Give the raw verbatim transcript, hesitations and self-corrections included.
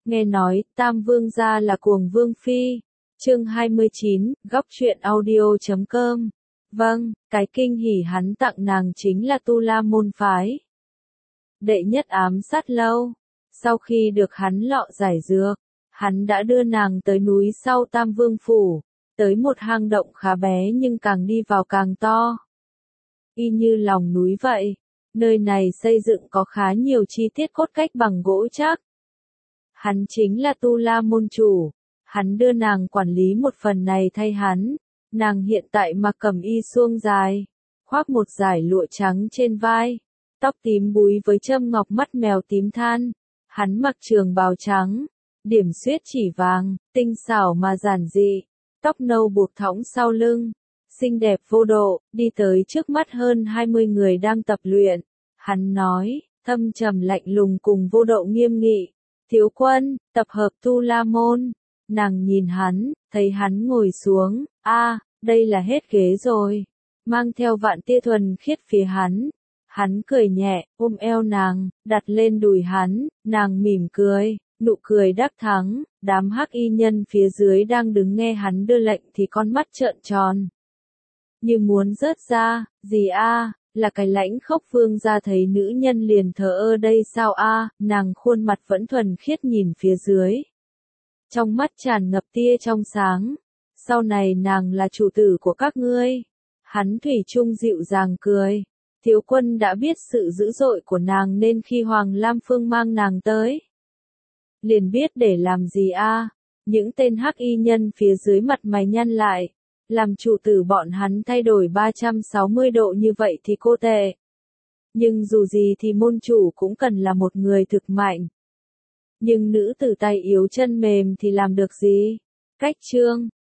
Nghe nói, Tam Vương gia là cuồng vương phi. Chương hai mươi chín, góc truyện audio chấm com. Vâng, cái kinh hỉ hắn tặng nàng chính là Tu La môn phái. Đệ nhất ám sát lâu. Sau khi được hắn lọ giải dược, hắn đã đưa nàng tới núi sau Tam Vương phủ, tới một hang động khá bé nhưng càng đi vào càng to. Y như lòng núi vậy, nơi này xây dựng có khá nhiều chi tiết cốt cách bằng gỗ chắc. Hắn chính là Tu La môn chủ, hắn đưa nàng quản lý một phần này thay hắn. Nàng hiện tại mặc cẩm y suông dài, khoác một dải lụa trắng trên vai, tóc tím búi với châm ngọc mắt mèo tím than. Hắn mặc trường bào trắng, điểm xuyết chỉ vàng, tinh xảo mà giản dị, tóc nâu buộc thõng sau lưng, xinh đẹp vô độ, đi tới trước mắt hơn hai mươi người đang tập luyện. Hắn nói, thâm trầm lạnh lùng cùng vô độ nghiêm nghị, thiếu quân, tập hợp Tu La môn. Nàng nhìn hắn, thấy hắn ngồi xuống, a, à, đây là hết ghế rồi, mang theo vạn tia thuần khiết phía hắn. Hắn cười nhẹ, ôm eo nàng, đặt lên đùi hắn, nàng mỉm cười, nụ cười đắc thắng. Đám hắc y nhân phía dưới đang đứng nghe hắn đưa lệnh thì con mắt trợn tròn, như muốn rớt ra. Gì a, à, là cái lãnh khốc vương gia thấy nữ nhân liền thờ ơ đây sao a? À? Nàng khuôn mặt vẫn thuần khiết nhìn phía dưới, trong mắt tràn ngập tia trong sáng. Sau này nàng là chủ tử của các ngươi. Hắn thủy chung dịu dàng cười. Thiếu quân đã biết sự dữ dội của nàng nên khi Hoàng Lam Phương mang nàng tới, liền biết để làm gì a? À? Những tên hắc y nhân phía dưới mặt mày nhăn lại. Làm chủ tử bọn hắn thay đổi ba trăm sáu mươi độ như vậy thì cô tệ. Nhưng dù gì thì môn chủ cũng cần là một người thực mạnh. Nhưng nữ tử tay yếu chân mềm thì làm được gì? Cách chương